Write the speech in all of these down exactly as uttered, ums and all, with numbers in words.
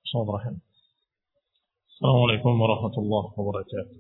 Bismillahirrahmanirrahim. Assalamualaikum warahmatullahi wabarakatuh.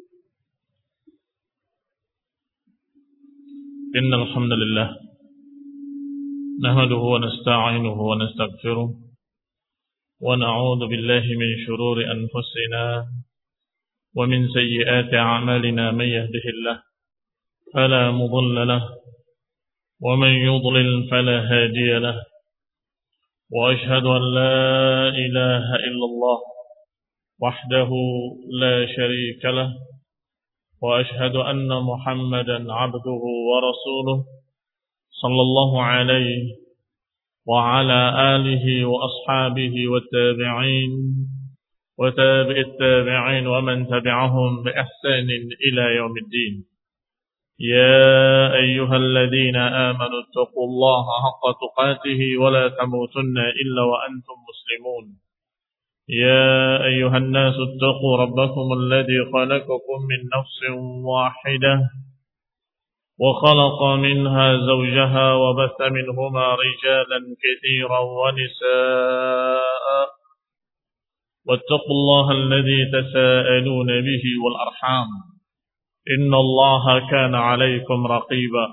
Innal hamdalillah nahmaduhu wa nasta'inuhu wa nastaghfiruh wa na'udzu billahi min shururi anfusina wa min sayyiati a'malina may yahdihillahu fala mudilla lahu wa man yudlil fala hadiya lahu wa ashhadu an la ilaha illallah وحده لا شريك له وأشهد أن محمدا عبده ورسوله صلى الله عليه وعلى آله وأصحابه والتابعين وتابع التابعين ومن تبعهم بإحسان إلى يوم الدين. يا أيها الذين آمنوا اتقوا الله حق تقاته ولا تموتن إلا وأنتم مسلمون. يا أيها الناس اتقوا ربكم الذي خلقكم من نفس واحدة وخلق منها زوجها وبث منهما رجالا كثيرا ونساء واتقوا الله الذي تساءلون به والأرحام إن الله كان عليكم رقيبا.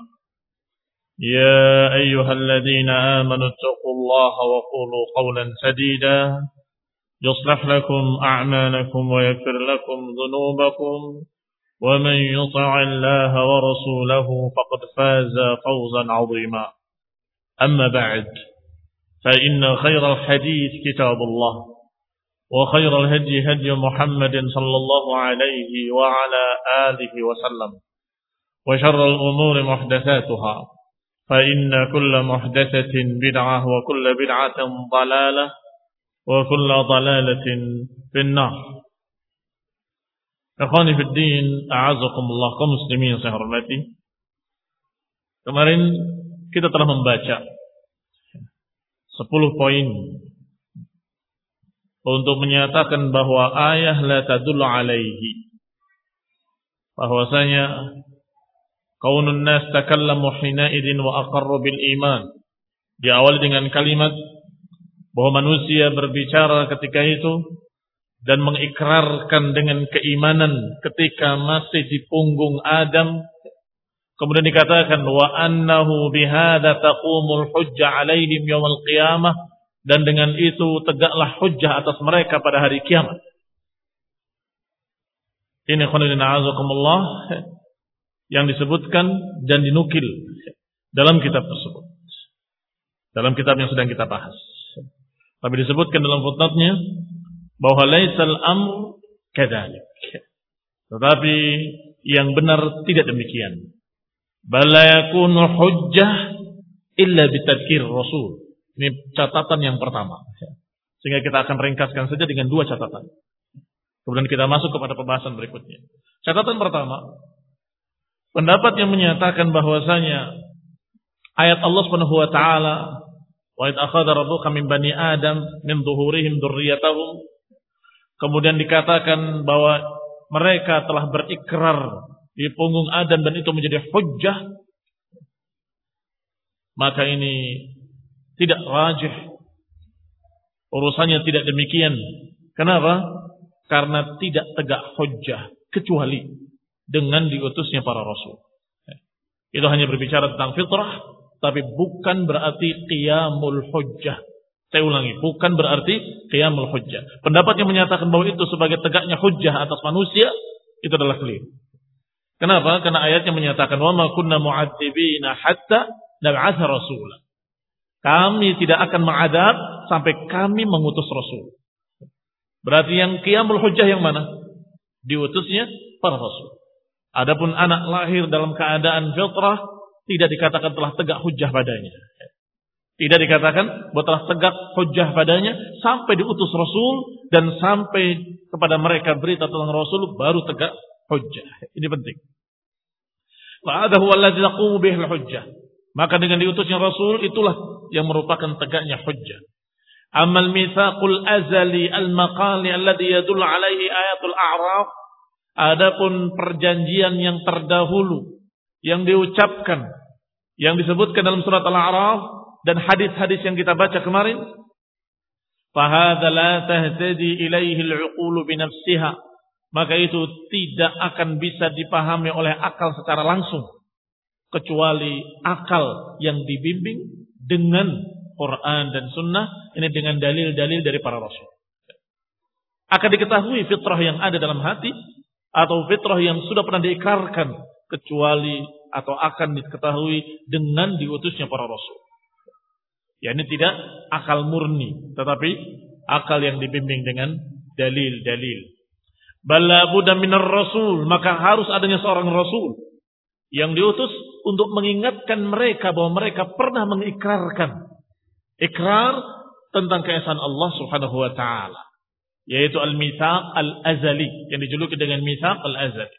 يا أيها الذين آمنوا اتقوا الله وقولوا قولا سديدا يصلح لكم أعمالكم ويغفر لكم ذنوبكم ومن يطع الله ورسوله فقد فاز فوزا عظيما. أما بعد فإن خير الحديث كتاب الله وخير الهدي هدي محمد صلى الله عليه وعلى آله وسلم وشر الأمور محدثاتها فإن كل محدثة بدعة وكل بدعة ضلالة wa kullu dhalalatin finnar. Ikhwani fid din, a'azakumullah, kaum muslimin yang saya hormati. Kemarin kita telah membaca sepuluh poin untuk menyatakan bahwa ayah la tadullu alaihi, bahwasanya kaunun nas takallamu hina idin wa aqarru bil iman, diawali dengan kalimat bahwa manusia berbicara ketika itu dan mengikrarkan dengan keimanan ketika masih di punggung Adam. Kemudian dikatakan wa annahu bihadza taqumul hujjah alaihim yaumil qiyamah, dan dengan itu tegaklah hujjah atas mereka pada hari kiamat. Ini khonilina azakumullah yang disebutkan dan dinukil dalam kitab tersebut, dalam kitab yang sedang kita bahas. Tapi disebutkan dalam footnote-nya bahwa laisal amr kadzalik. Tetapi yang benar tidak demikian. Bala yakunu hujjah illa bitadhkir rasul. Ini catatan yang pertama. Sehingga kita akan ringkaskan saja dengan dua catatan. Kemudian kita masuk kepada pembahasan berikutnya. Catatan pertama, pendapat yang menyatakan bahwasanya ayat Allah Subhanahu wa taala wa id akhadha rabbuka min bani adam min dhuhurihim dzurriyyatahum, kemudian dikatakan bahwa mereka telah berikrar di punggung Adam dan itu menjadi hujjah, maka ini tidak rajih, urusannya tidak demikian. Kenapa? Karena tidak tegak hujjah kecuali dengan diutusnya para rasul. Itu hanya berbicara tentang fitrah, tapi bukan berarti qiyamul hujjah. Saya ulangi, bukan berarti qiyamul hujjah. Pendapat yang menyatakan bahwa itu sebagai tegaknya hujjah atas manusia, itu adalah keliru. Kenapa? Karena ayatnya menyatakan wa ma kunna mu'adzibina hatta nab'atha rasula. Kami tidak akan mengadab sampai kami mengutus rasul. Berarti yang qiyamul hujjah yang mana? Diutusnya para rasul. Adapun anak lahir dalam keadaan fitrah, tidak dikatakan telah tegak hujjah padanya. Tidak dikatakan bahwa telah tegak hujjah padanya sampai diutus Rasul dan sampai kepada mereka berita tentang Rasul baru tegak hujjah. Ini penting. Fa'adahu alladzi taqumu bihi al-hujjah. Maka dengan diutusnya Rasul itulah yang merupakan tegaknya hujjah. Amal mitsaqul azali al-maqali alladhi yadullu alaihi ayatul a'raf. Adapun perjanjian yang terdahulu yang diucapkan, yang disebutkan dalam surat Al-A'raf dan hadis-hadis yang kita baca kemarin, fahadza la tahtadi ilaihi al-uqulu bi nafsiha, maka itu tidak akan bisa dipahami oleh akal secara langsung kecuali akal yang dibimbing dengan Quran dan Sunnah, ini dengan dalil-dalil dari para rasul. Akan diketahui fitrah yang ada dalam hati atau fitrah yang sudah pernah diikrarkan kecuali atau akan diketahui dengan diutusnya para rasul. Ya, ini tidak akal murni, tetapi akal yang dibimbing dengan dalil-dalil. Bala budda minar rasul, maka harus adanya seorang rasul yang diutus untuk mengingatkan mereka bahwa mereka pernah mengikrarkan ikrar tentang keesaan Allah Subhanahu wa taala, yaitu al-mitsaq al-azali yang dijuluki dengan mitsaq al-azali.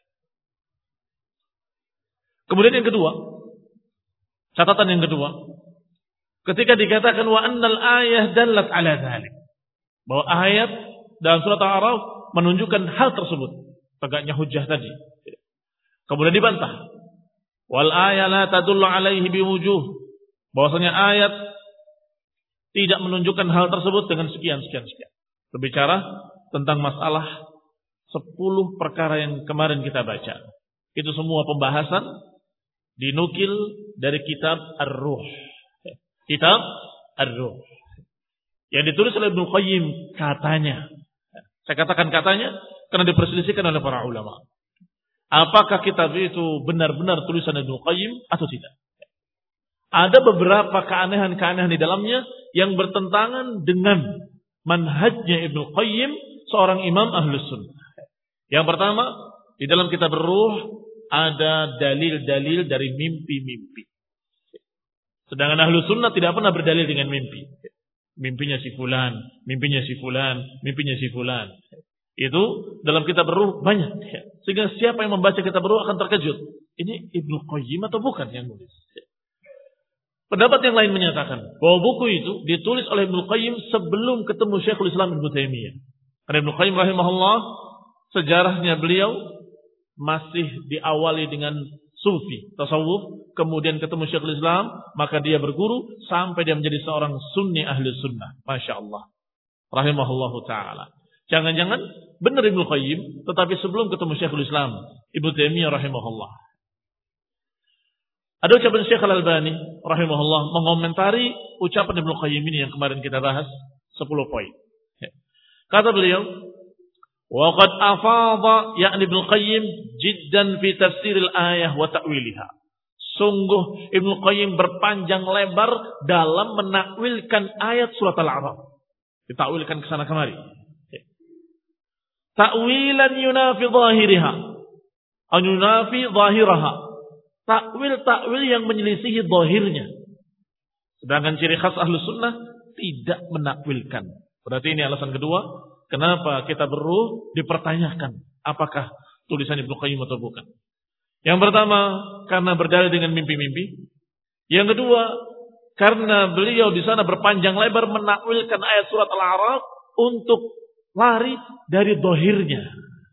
Kemudian yang kedua, catatan yang kedua, ketika dikatakan wa annal ayah dallat ala dzalik, bahwa ayat dalam surat Al-A'raf menunjukkan hal tersebut, tegaknya hujjah tadi. Kemudian dibantah, wal ayah la tadullu alaihi biwujuh, bahwasanya ayat tidak menunjukkan hal tersebut dengan sekian sekian sekian. Berbicara tentang masalah sepuluh perkara yang kemarin kita baca. Itu semua pembahasan dinukil dari kitab Ar-Ruh. Kitab Ar-Ruh yang ditulis oleh Ibnu Qayyim katanya. Saya katakan katanya karena diperselisihkan oleh para ulama. Apakah kitab itu benar-benar tulisan Ibnu Qayyim atau tidak? Ada beberapa keanehan-keanehan di dalamnya yang bertentangan dengan manhajnya Ibnu Qayyim, seorang imam Ahlus Sunnah. Yang pertama, di dalam kitab Ar-Ruh ada dalil-dalil dari mimpi-mimpi. Sedangkan Ahlus Sunnah tidak pernah berdalil dengan mimpi. Mimpinya si fulan, mimpinya si fulan, mimpinya si fulan. Itu dalam kitab Ar-Ruh banyak. Sehingga siapa yang membaca kitab Ar-Ruh akan terkejut. Ini Ibnu Qayyim atau bukan yang nulis? Pendapat yang lain menyatakan bahwa buku itu ditulis oleh Ibnu Qayyim sebelum ketemu Syekhul Islam Ibnu Taimiyah. Karena Ibnu Qayyim rahimahullah, sejarahnya beliau masih diawali dengan sufi, tasawuf, kemudian ketemu Syekhul Islam, maka dia berguru sampai dia menjadi seorang sunni ahli sunnah. Masya Allah, rahimahullahu ta'ala. Jangan-jangan benar Ibnu Qayyim, tetapi sebelum ketemu Syekhul Islam Ibnu Taimiyah rahimahullah. Ada ucapan Syekh Al-Albani rahimahullah mengomentari ucapan Ibnu Qayyim ini yang kemarin kita bahas, sepuluh poin. Kata beliau, wa qad afadha ya'ni Ibnu Qayyim jiddan fi tafsir al-ayah wa ta'wiliha. Sungguh Ibnu Qayyim berpanjang lebar dalam menakwilkan ayat surat Al-A'raf. Ditakwilkan ke sana kemari. Ta'wilan yunafi zahiriha. An yunafi zahiraha. Takwil-takwil yang menyelisihi zahirnya. Sedangkan ciri khas Ahlus Sunnah tidak menakwilkan. Berarti ini alasan kedua, kenapa kita Ar-Ruh dipertanyakan apakah tulisan Ibnu Qayyim atau bukan. Yang pertama, karena berdalil dengan mimpi-mimpi. Yang kedua, karena beliau di sana berpanjang lebar menakwilkan ayat surat Al-A'raf untuk lari dari zahirnya.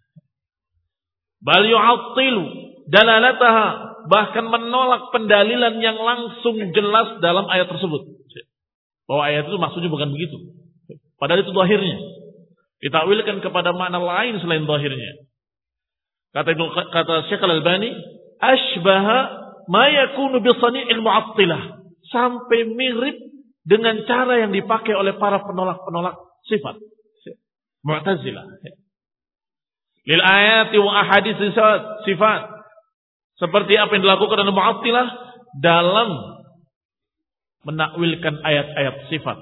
Bal yu'attilu dalalataha, bahkan menolak pendalilan yang langsung jelas dalam ayat tersebut. Bahwa ayat itu maksudnya bukan begitu. Padahal itu zahirnya. Ditakwilkan kepada makna lain selain zahirnya. Kata kata Syekh Al-Albani, asbaha ma yakunu bi sani'il mu'attilah, sampai mirip dengan cara yang dipakai oleh para penolak-penolak sifat Mu'tazilah. Lil ayati wa ahadits sifat. Seperti apa yang dilakukan oleh Mu'attilah dalam menakwilkan ayat-ayat sifat.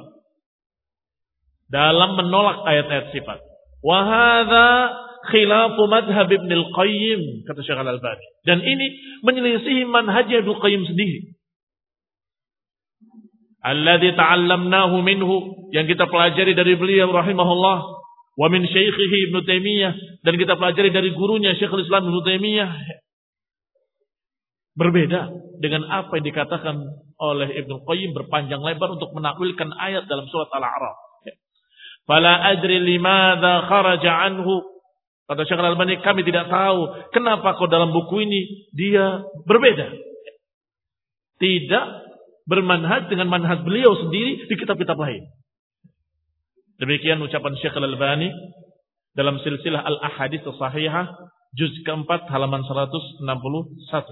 Dalam menolak ayat-ayat sifat. Wa hadza khilafu madhhab Ibnu Al-Qayyim, kata Syekh Al-Albani. Dan ini menyelisihi manhaj Ibnu Qayyim sendiri. Alladzi ta'allamnahu minhu, yang kita pelajari dari beliau rahimahullah, wa min syaikhihi Ibnu Taimiyah, dan kita pelajari dari gurunya Syekhul Islam Ibnu Taimiyah. Berbeda dengan apa yang dikatakan oleh Ibnu Qayyim berpanjang lebar untuk menakwilkan ayat dalam surat Al-A'raf. Fala adri limadza kharaja anhu. Kata Syekh Al-Albani, kami tidak tahu kenapa kok dalam buku ini dia berbeda. Tidak bermanhaj dengan manhaj beliau sendiri di kitab-kitab lain. Demikian ucapan Syekh Al-Albani dalam silsilah Al-Ahadits As-Sahihah juz keempat halaman seratus enam puluh satu.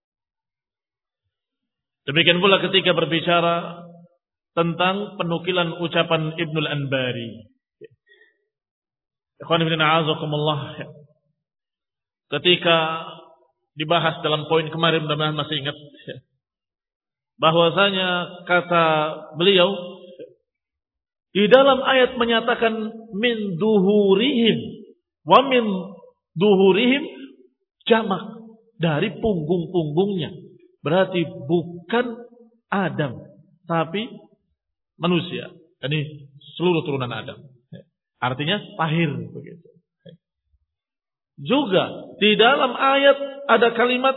Demikian pula ketika berbicara tentang penukilan ucapan Ibnul Anbari. Ikhwan fillah a'azakumullah. Ketika dibahas dalam poin kemarin, mudah-mudahan masih ingat bahwasanya kata beliau di dalam ayat menyatakan min duhurihim wa min duhurihim jamak dari punggung-punggungnya. Berarti bukan Adam tapi manusia. Ini seluruh turunan Adam. Artinya lahir begitu. Juga di dalam ayat ada kalimat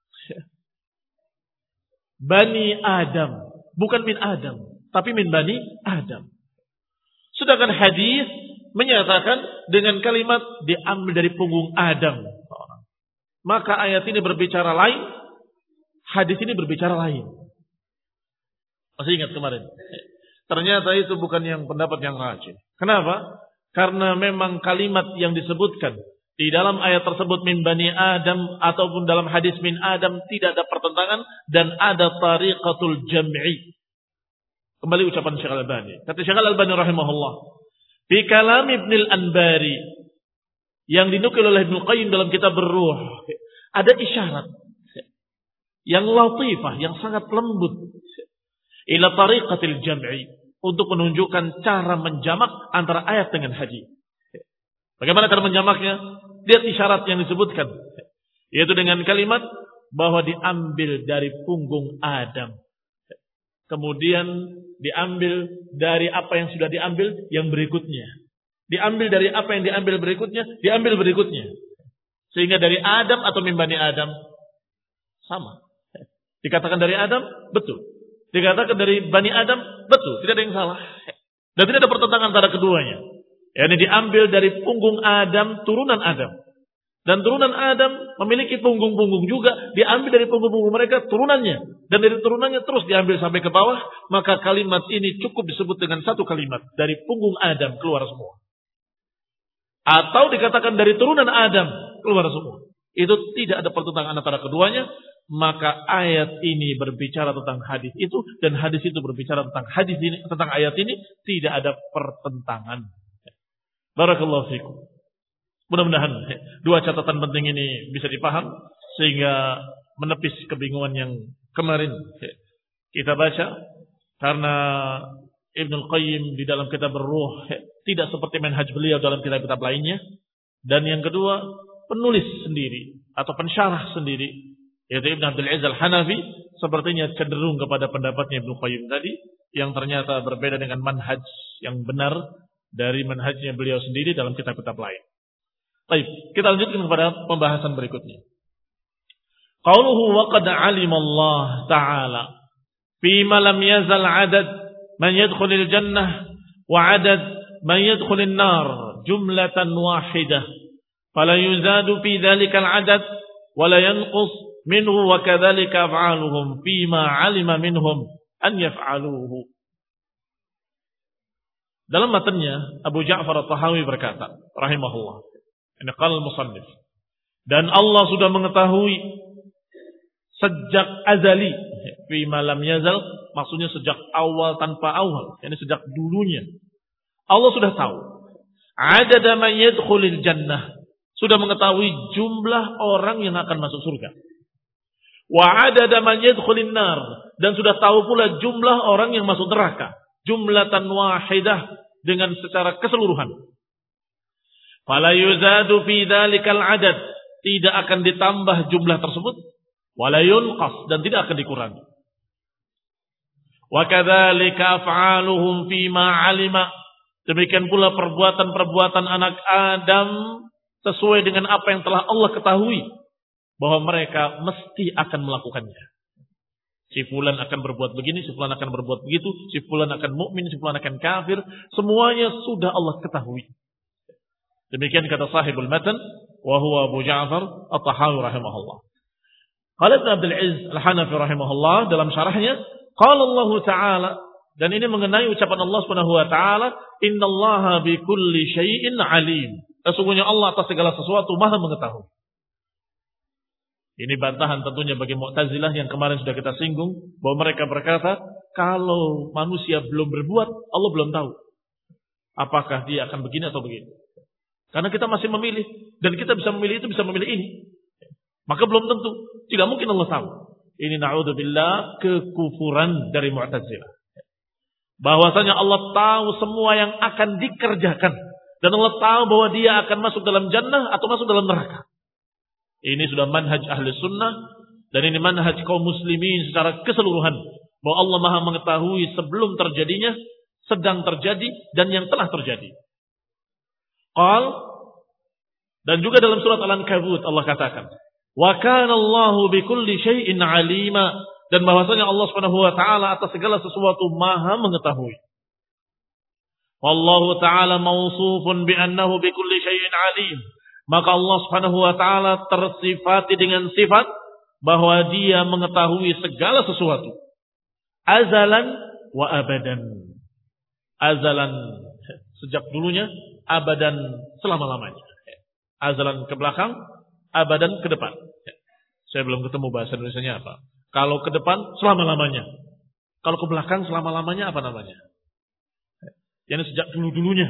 Bani Adam, bukan min Adam, tapi min Bani Adam. Sedangkan hadis menyatakan dengan kalimat diambil dari punggung Adam. Maka ayat ini berbicara lain, hadis ini berbicara lain. Masih ingat kemarin? Ternyata itu bukan yang pendapat yang rajih. Kenapa? Karena memang kalimat yang disebutkan di dalam ayat tersebut min Bani Adam ataupun dalam hadis min Adam tidak ada pertentangan dan ada tariqatul jam'i. Kembali ucapan Syekh Al-Albani. Kata Syekh Al-Albani rahimahullah, fi kalam Ibnul Anbari yang dinukil oleh Ibnu Qayyim dalam kitab Ar-Ruh, ada isyarat yang latifah, yang sangat lembut ila tariqatil jam'i, untuk menunjukkan cara menjamak antara ayat dengan hadis. Bagaimana cara menjamaknya? Lihat isyarat yang disebutkan, yaitu dengan kalimat bahwa diambil dari punggung Adam. Kemudian diambil dari apa yang sudah diambil yang berikutnya. Diambil dari apa yang diambil berikutnya, diambil berikutnya. Sehingga dari Adam atau min Bani Adam sama. Dikatakan dari Adam, betul. Dikatakan dari Bani Adam, betul. Tidak ada yang salah. Dan tidak ada pertentangan antara keduanya. Yani diambil dari punggung Adam, turunan Adam. Dan turunan Adam memiliki punggung-punggung juga, diambil dari punggung-punggung mereka turunannya. Dan dari turunannya terus diambil sampai ke bawah. Maka kalimat ini cukup disebut dengan satu kalimat. Dari punggung Adam keluar semua. Atau dikatakan dari turunan Adam keluar semua. Itu tidak ada pertentangan antara keduanya. Maka ayat ini berbicara tentang hadis itu. Dan hadis itu berbicara tentang hadis ini, tentang ayat ini. Tidak ada pertentangan. Barakallahu fikum. Mudah-mudahan dua catatan penting ini bisa dipaham sehingga menepis kebingungan yang kemarin kita baca, karena Ibnul Qayyim di dalam kitab Ar-Ruh tidak seperti manhaj beliau dalam kitab-kitab lainnya. Dan yang kedua, penulis sendiri atau pensyarah sendiri yaitu Ibn Abdul Aziz Al-Hanafi sepertinya cenderung kepada pendapatnya Ibnul Qayyim tadi, yang ternyata berbeda dengan manhaj yang benar dari manhajnya beliau sendiri dalam kitab-kitab lain. Baik, kita lanjutkan kepada pembahasan berikutnya. Qauluhu wa qad 'alima Allah Ta'ala fi ma lam yazal 'adad man yadkhulul jannah wa 'adad man yadkhulun nar jumlatan wahidah fala yuzadu fi dhalikal 'adad wa la yanqus minhu wa kadzalika af'aluhum fi ma 'alima minhum an yaf'aluhu. Dalam matanya Abu Ja'far At-Tahawi berkata rahimahullah, ini qala al-musannif, dan Allah sudah mengetahui sejak azali, fi ma lam yazal, maksudnya sejak awal tanpa awal, yani sejak dulunya Allah sudah tahu adada man yadkhulul jannah, sudah mengetahui jumlah orang yang akan masuk surga, wa adada man yadkhulun nar, dan sudah tahu pula jumlah orang yang masuk neraka, jumlatan wahidah, dengan secara keseluruhan. Fala yuzadu fi dzalikal adad, tidak akan ditambah jumlah tersebut, wala yunqas, dan tidak akan dikurangi. Wa kadzalika af'aluhum fi ma 'alima, demikian pula perbuatan-perbuatan anak Adam sesuai dengan apa yang telah Allah ketahui bahwa mereka mesti akan melakukannya. Si fulan akan berbuat begini, si fulan akan berbuat begitu, si fulan akan mukmin, si fulan akan kafir, semuanya sudah Allah ketahui. Demikian kata sahibul matan, wa huwa Abu Ja'far At-Tahawi rahimahullah. Qala Ibn Abdul Aziz Al-Hanafi rahimahullah dalam syarahnya, qala Allah Ta'ala, Dan ini mengenai ucapan Allah Subhanahu wa taala, "Innallaha bikulli syai'in alim." Sesungguhnya Allah atas segala sesuatu Maha mengetahui. Ini bantahan tentunya bagi Mu'tazilah yang kemarin sudah kita singgung, bahwa mereka berkata, kalau manusia belum berbuat, Allah belum tahu apakah dia akan begini atau begitu. Karena kita masih memilih, dan kita bisa memilih itu, bisa memilih ini. Maka belum tentu, tidak mungkin Allah tahu. Ini na'udzubillah kekufuran dari Mu'tazilah. Bahwasanya Allah tahu semua yang akan dikerjakan. Dan Allah tahu bahwa dia akan masuk dalam jannah atau masuk dalam neraka. Ini sudah manhaj ahli sunnah. Dan ini manhaj kaum muslimin secara keseluruhan. Bahwa Allah Maha mengetahui sebelum terjadinya, sedang terjadi, dan yang telah terjadi. Qal, dan juga dalam surat Al-Ankabut Allah katakan, wa kana Allahu bikulli syai'in alima, dan bahwasanya Allah Subhanahu wa taala atas segala sesuatu Maha mengetahui. Wallahu taala mausufun bi annahu bikulli syai'in alim. Maka Allah Subhanahu wa taala tersifati dengan sifat bahwa Dia mengetahui segala sesuatu. Azalan wa abadan. Azalan sejak dulunya, abadan selama-lamanya. Azalan ke belakang, abadan ke depan. Saya belum ketemu bahasa Indonesianya apa. Kalau ke depan, selama-lamanya. Kalau ke belakang, selama-lamanya apa namanya? Yang sejak dulu-dulunya.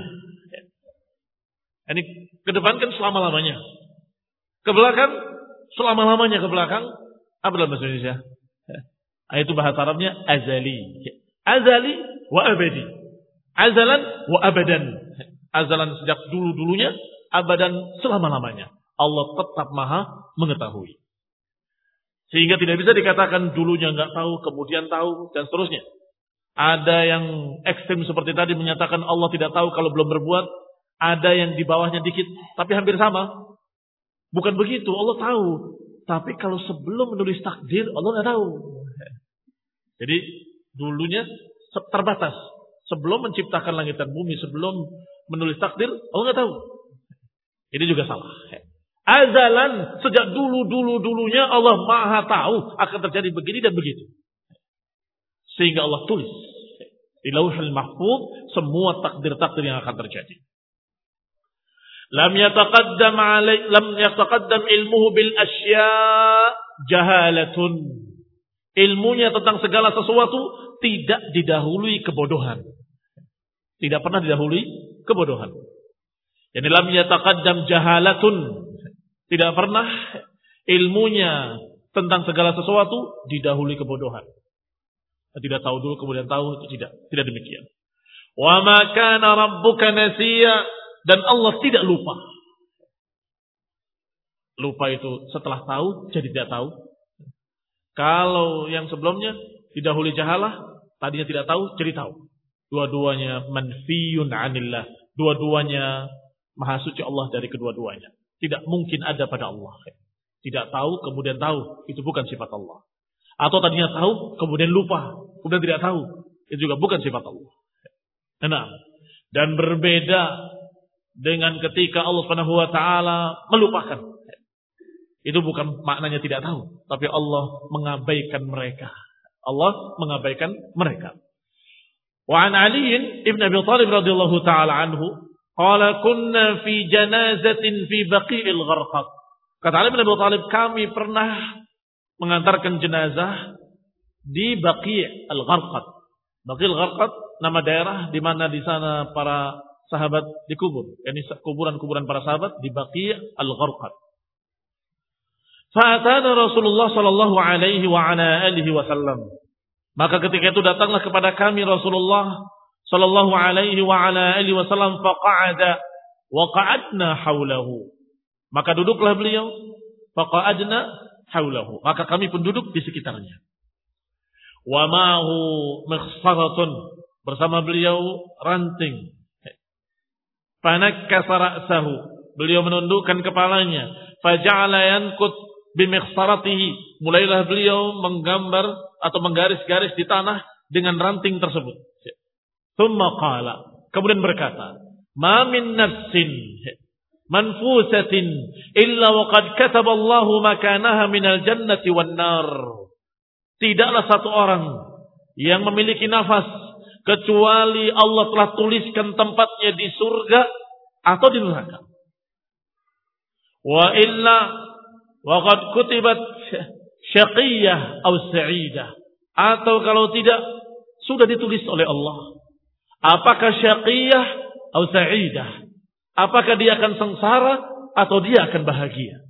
Ini ke depan kan selama-lamanya. Ke belakang, selama-lamanya ke belakang. Apa dalam bahasa Indonesia? Itu bahasa Arabnya azali. Azali wa abadi. Azalan wa abadan. Azalan sejak dulu-dulunya, abadan selama-lamanya. Allah tetap Maha mengetahui. Sehingga tidak bisa dikatakan dulunya nggak tahu, kemudian tahu, dan seterusnya. Ada yang ekstrim seperti tadi menyatakan Allah tidak tahu kalau belum berbuat. Ada yang di bawahnya dikit, tapi hampir sama. Bukan begitu, Allah tahu. Tapi kalau sebelum menulis takdir, Allah nggak tahu. Jadi dulunya terbatas. Sebelum menciptakan langit dan bumi, sebelum menulis takdir, Allah nggak tahu. Ini juga salah. Azalan, sejak dulu-dulu-dulunya Allah Maha tahu akan terjadi begini dan begitu. Sehingga Allah tulis di Lauhul Mahfuz semua takdir-takdir yang akan terjadi. Lam yataqaddam alai lam yataqaddam ilmuhu bil asya jahalatun. Ilmunya tentang segala sesuatu tidak didahului kebodohan. Tidak pernah didahului kebodohan. Jadi lam yataqaddam jahalatun. Tidak pernah ilmunya tentang segala sesuatu didahului kebodohan. Tidak tahu dulu kemudian tahu, itu tidak. Tidak demikian. Wa ma kana rabbuka nasiya, dan Allah tidak lupa. Lupa itu setelah tahu jadi tidak tahu. Kalau yang sebelumnya didahului jahalah, tadinya tidak tahu jadi tahu. Dua-duanya manfiyun anillah. Dua-duanya maha suci Allah dari kedua-duanya. Tidak mungkin ada pada Allah. Tidak tahu kemudian tahu, itu bukan sifat Allah. Atau tadinya tahu kemudian lupa, kemudian tidak tahu, itu juga bukan sifat Allah. Nah, dan berbeda dengan ketika Allah Subhanahu wa taala melupakan. Itu bukan maknanya tidak tahu, tapi Allah mengabaikan mereka. Allah mengabaikan mereka. Wa an Ali ibn Abi Thalib radhiyallahu taala anhu qala kunna fi janazatin fi Baqi'il Gharqad. Kata Ali bin Abi Thalib, kami pernah mengantarkan jenazah di Baqi' al-Gharqad. Baqi' al-Gharqad nama daerah di mana di sana para sahabat dikubur. Yani kuburan-kuburan para sahabat di Baqi' al-Gharqad. Fa'atana Rasulullah sallallahu alaihi wa ala alihi wasallam. Maka ketika itu datanglah kepada kami Rasulullah sallallahu alaihi wa ala alihi wasallam faqa'ada wa qa'adna haulahu. Maka duduklah beliau, faqa'adna haulahu. Maka kami pun duduk di sekitarnya. Wa ma'hu mikhsaratun, bersama beliau ranting. Fanakkasa ra'sahu, beliau menundukkan kepalanya. Faja'ala yankut bimikhsaratihi, mulailah beliau menggambar atau menggaris-garis di tanah dengan ranting tersebut. Thumma qala, kemudian berkata, ma min nafsin manfusatin illa waqad kataballahu makanaha minal jannati wan nar. Tidaklah satu orang yang memiliki nafas kecuali Allah telah tuliskan tempatnya di surga atau di neraka. Wa illa waqad kutibat syaqiyah atau sa'idah. Atau kalau tidak, sudah ditulis oleh Allah. Apakah syaqiyah atau sa'idah? Apakah dia akan sengsara atau dia akan bahagia?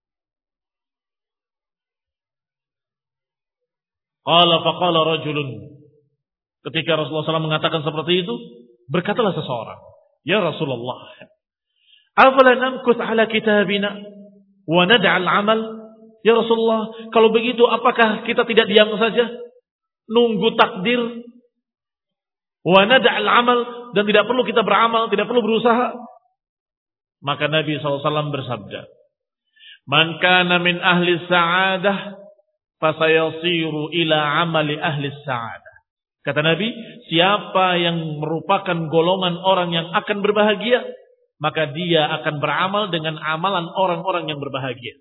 Qala faqala rajulun. Ketika Rasulullah shallallahu alaihi wasallam mengatakan seperti itu, berkatalah seseorang, "Ya Rasulullah, afala namkus ala kitabina wa nad'al amal?" Ya Rasulullah, kalau begitu apakah kita tidak diam saja, nunggu takdir, wa nad'al amal, dan tidak perlu kita beramal, tidak perlu berusaha? Maka Nabi shallallahu alaihi wasallam bersabda, "Man kana min ahli sa'adah fasayasiru ila amali ahli sa'adah." Kata Nabi, siapa yang merupakan golongan orang yang akan berbahagia, maka dia akan beramal dengan amalan orang-orang yang berbahagia.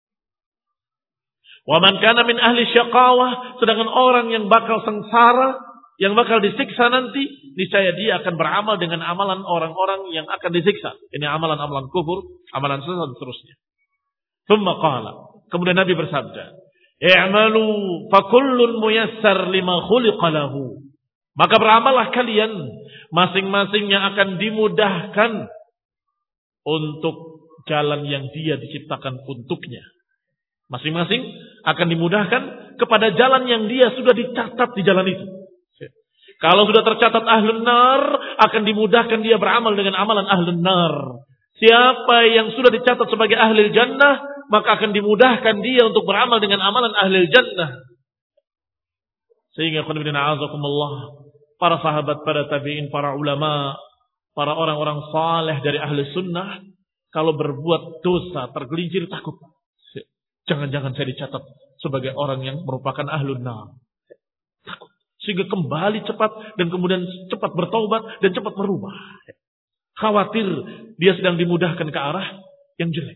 Wa man kana min ahli syaqawah, sedangkan orang yang bakal sengsara, yang bakal disiksa nanti, niscaya dia akan beramal dengan amalan orang-orang yang akan disiksa. Ini amalan-amalan kufur, amalan sesat dan seterusnya. Tsumma qala, kemudian Nabi bersabda, "I'malu fakullun muyassar lima khuliqa lahu." Maka beramallah kalian, masing-masingnya akan dimudahkan untuk jalan yang dia diciptakan untuknya. Masing-masing akan dimudahkan kepada jalan yang dia sudah dicatat di jalan itu. Kalau sudah tercatat ahlun nar, akan dimudahkan dia beramal dengan amalan ahlun nar. Siapa yang sudah dicatat sebagai ahli jannah, maka akan dimudahkan dia untuk beramal dengan amalan ahli jannah. Sehingga para sahabat, para tabi'in, para ulama, para orang-orang saleh dari ahli sunnah, kalau berbuat dosa, tergelincir, takut. Jangan-jangan saya dicatat sebagai orang yang merupakan ahlun nar. Takut. Sehingga kembali cepat dan kemudian cepat bertaubat dan cepat berubah. Khawatir dia sedang dimudahkan ke arah yang jelek.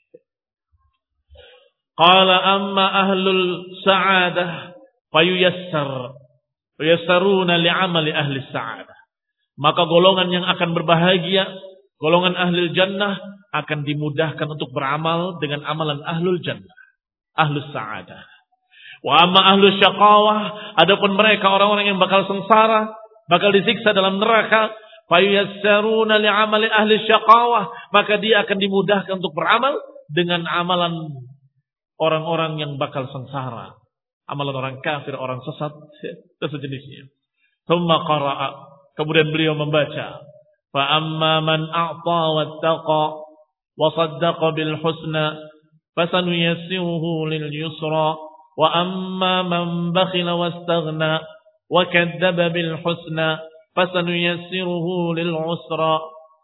Qala amma ahlul sa'adah fayuyassar yassaruna li'amali ahli sa'adah. Maka golongan yang akan berbahagia, golongan ahli jannah akan dimudahkan untuk beramal dengan amalan ahlul jannah, ahlus sa'adah. Wa amma ahlus syaqawah, adapun mereka orang-orang yang bakal sengsara, bakal disiksa dalam neraka, fayuyassaruna li'amali ahli syaqawah, maka dia akan dimudahkan untuk beramal dengan amalan orang-orang yang bakal sengsara, amalan orang kafir, orang sesat, dan sejenisnya. Tsumma qara'a, kemudian beliau membaca, fa amma man a'ta wattaqa wa saddaqa bil husna fasanuyassiruhu lil yusra wa amma man bakhila wastaghna wa kadzdzaba bil husna fasanuyassiruhu lil usra.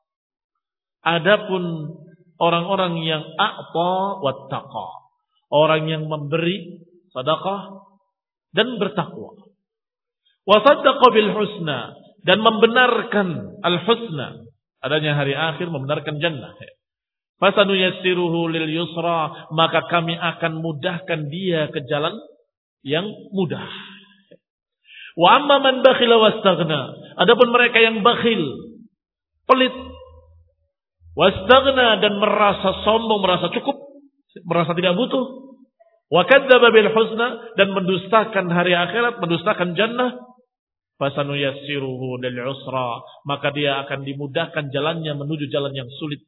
Adapun orang-orang yang a'ta wattaqa, orang yang memberi sedekah dan bertakwa, wa saddaqa bil husna, dan membenarkan al-husna, adanya hari akhir, membenarkan jannah. Fasanuyassiruhu lil yusra, maka kami akan mudahkan dia ke jalan yang mudah. Wa amma man bakhila wastaghna, adapun mereka yang bakhil, pelit, wastaghna, dan merasa sombong, merasa cukup, merasa tidak butuh, wa kadzdzaba bil husna, dan mendustakan hari akhirat, mendustakan jannah, fasanuyassiruhu lil usra, maka dia akan dimudahkan jalannya menuju jalan yang sulit.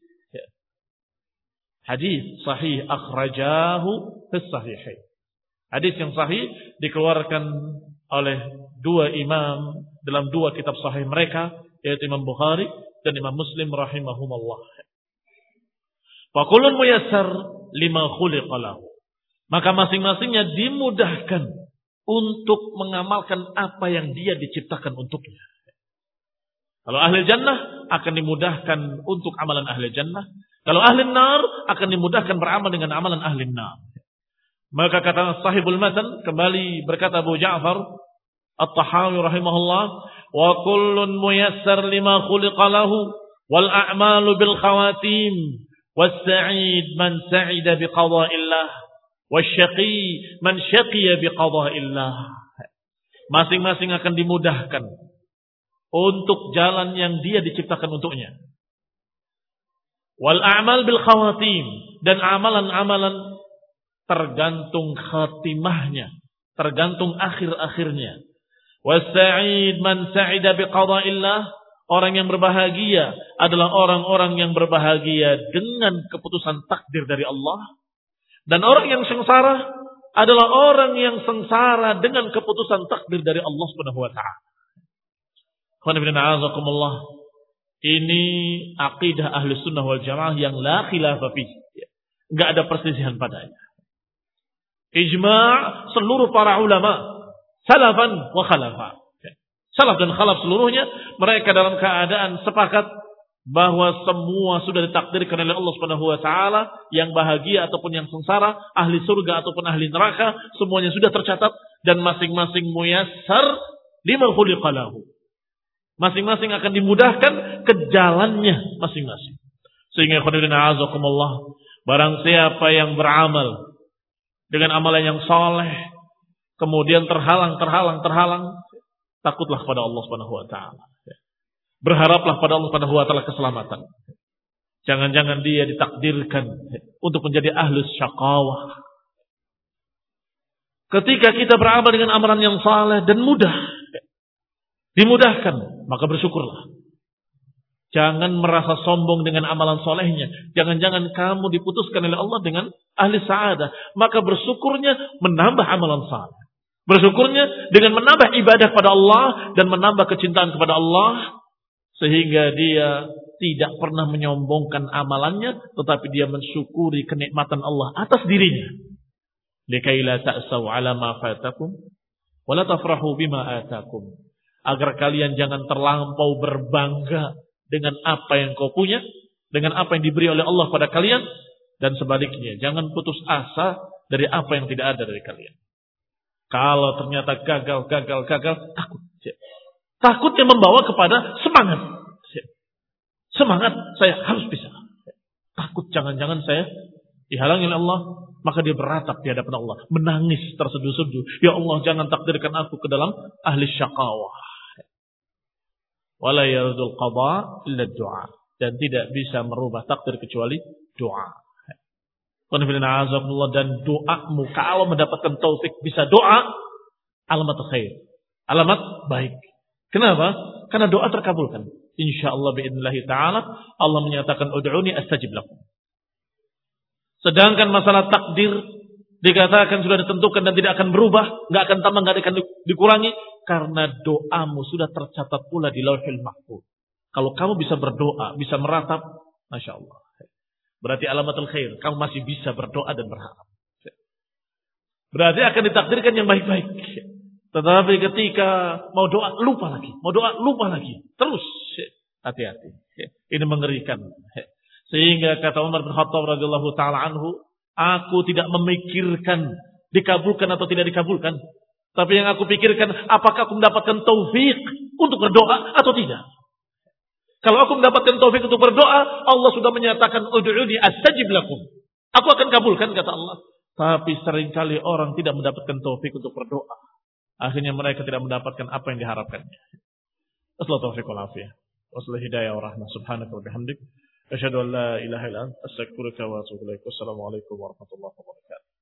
Hadis sahih akhrajahu fis sahihain. Hadis yang sahih dikeluarkan oleh dua imam dalam dua kitab sahih mereka, yaitu Imam Bukhari dan Imam Muslim rahimahumullah. Fa kullun muyassar lima khuliqa lahu. Maka masing-masingnya dimudahkan untuk mengamalkan apa yang dia diciptakan untuknya. Kalau ahli jannah akan dimudahkan untuk amalan ahli jannah. Kalau ahli nar akan dimudahkan beramal dengan amalan ahli nar. Maka kata sahibul matan, kembali berkata Abu Ja'far At-Tahawi rahimahullah, wa kullun muyassar lima khuliqa lahu wal a'malu bil khawatim was sa'id man sa'ida bi qada'illah wasyaqi man syaqiya bi qada'illah. Masing-masing akan dimudahkan untuk jalan yang dia diciptakan untuknya. Wal a'mal bil khawatim, dan amalan-amalan tergantung khatimahnya, tergantung akhir-akhirnya. Wasa'id man sa'ida biqada'illah, orang yang berbahagia adalah orang-orang yang berbahagia dengan keputusan takdir dari Allah. Dan orang yang sengsara adalah orang yang sengsara dengan keputusan takdir dari Allah Subhanahu wa taala. Ini akidah ahli sunnah wal jamaah yang la khilafa fih. Enggak ada perselisihan padanya. Ijma' seluruh para ulama, salafan wa khalafa. Salaf dan khalaf seluruhnya, mereka dalam keadaan sepakat bahwa semua sudah ditakdirkan oleh Allah Subhanahu wa taala, yang bahagia ataupun yang sengsara, ahli surga ataupun ahli neraka, semuanya sudah tercatat dan masing-masing muyassar lima khuliqa lahu. Masing-masing akan dimudahkan ke jalannya masing-masing. Sehingga khairuddin azakumullah, barang siapa yang beramal dengan amalan yang saleh kemudian terhalang terhalang terhalang, takutlah kepada Allah Subhanahu wa taala. Berharaplah pada Allah Subhanahu wa taala keselamatan. Jangan-jangan dia ditakdirkan untuk menjadi ahlus syaqawah. Ketika kita beramal dengan amalan yang saleh dan mudah, dimudahkan, maka bersyukurlah. Jangan merasa sombong dengan amalan solehnya. Jangan-jangan kamu diputuskan oleh Allah dengan ahli sa'adah, maka bersyukurnya menambah amalan saleh. Bersyukurnya dengan menambah ibadah kepada Allah dan menambah kecintaan kepada Allah, sehingga dia tidak pernah menyombongkan amalannya, tetapi dia mensyukuri kenikmatan Allah atas dirinya. Likai la ta'saw 'ala ma fatakum wa la tafrahu bima atakum. Agar kalian jangan terlampau berbangga dengan apa yang kau punya, dengan apa yang diberi oleh Allah pada kalian, dan sebaliknya jangan putus asa dari apa yang tidak ada dari kalian. Kalau ternyata gagal, gagal, gagal, takut. Takut yang membawa kepada semangat. Semangat, saya harus bisa. Takut jangan-jangan saya dihalangi oleh Allah, maka dia beratap di hadapan Allah, menangis terseduh-seduh. Ya Allah, jangan takdirkan aku ke dalam ahli syaqawah. Wala yardul qada illa du'a, dan tidak bisa merubah takdir kecuali doa. Dan doamu kalau mendapatkan taufik bisa doa, alamat khair, alamat baik. Kenapa? Karena doa terkabulkan. Insyaallah biidznillah taala Allah menyatakan ud'uni astajib lakum. Sedangkan masalah takdir dikatakan sudah ditentukan dan tidak akan berubah, enggak akan tambah, enggak akan dikurangi, karena doamu sudah tercatat pula di Lauhul Mahfuz. Kalau kamu bisa berdoa, bisa meratap, Masya Allah, berarti alamatul khair, kamu masih bisa berdoa dan berharap. Berarti akan ditakdirkan yang baik-baik. Tetapi ketika mau doa, lupa lagi. Mau doa, lupa lagi. Terus, hati-hati. Ini mengerikan. Sehingga kata Umar bin Khattab radhiyallahu ta'ala anhu, aku tidak memikirkan dikabulkan atau tidak dikabulkan. Tapi yang aku pikirkan, apakah aku mendapatkan taufik untuk berdoa atau tidak. Kalau aku mendapatkan taufik untuk berdoa, Allah sudah menyatakan, ud'uni astajib lakum. Aku akan kabulkan, kata Allah. Tapi seringkali orang tidak mendapatkan taufik untuk berdoa. Akhirnya mereka tidak mendapatkan apa yang diharapkannya. Assalamualaikum warahmatullahi wabarakatuh. Wassalamualaikum hidayah wa rahmah. Subhanaka wa bihamdik. Asyhadu an la ilaha illa anta astaghfiruka wa atubu ilaik. Wassalamualaikum warahmatullahi wabarakatuh.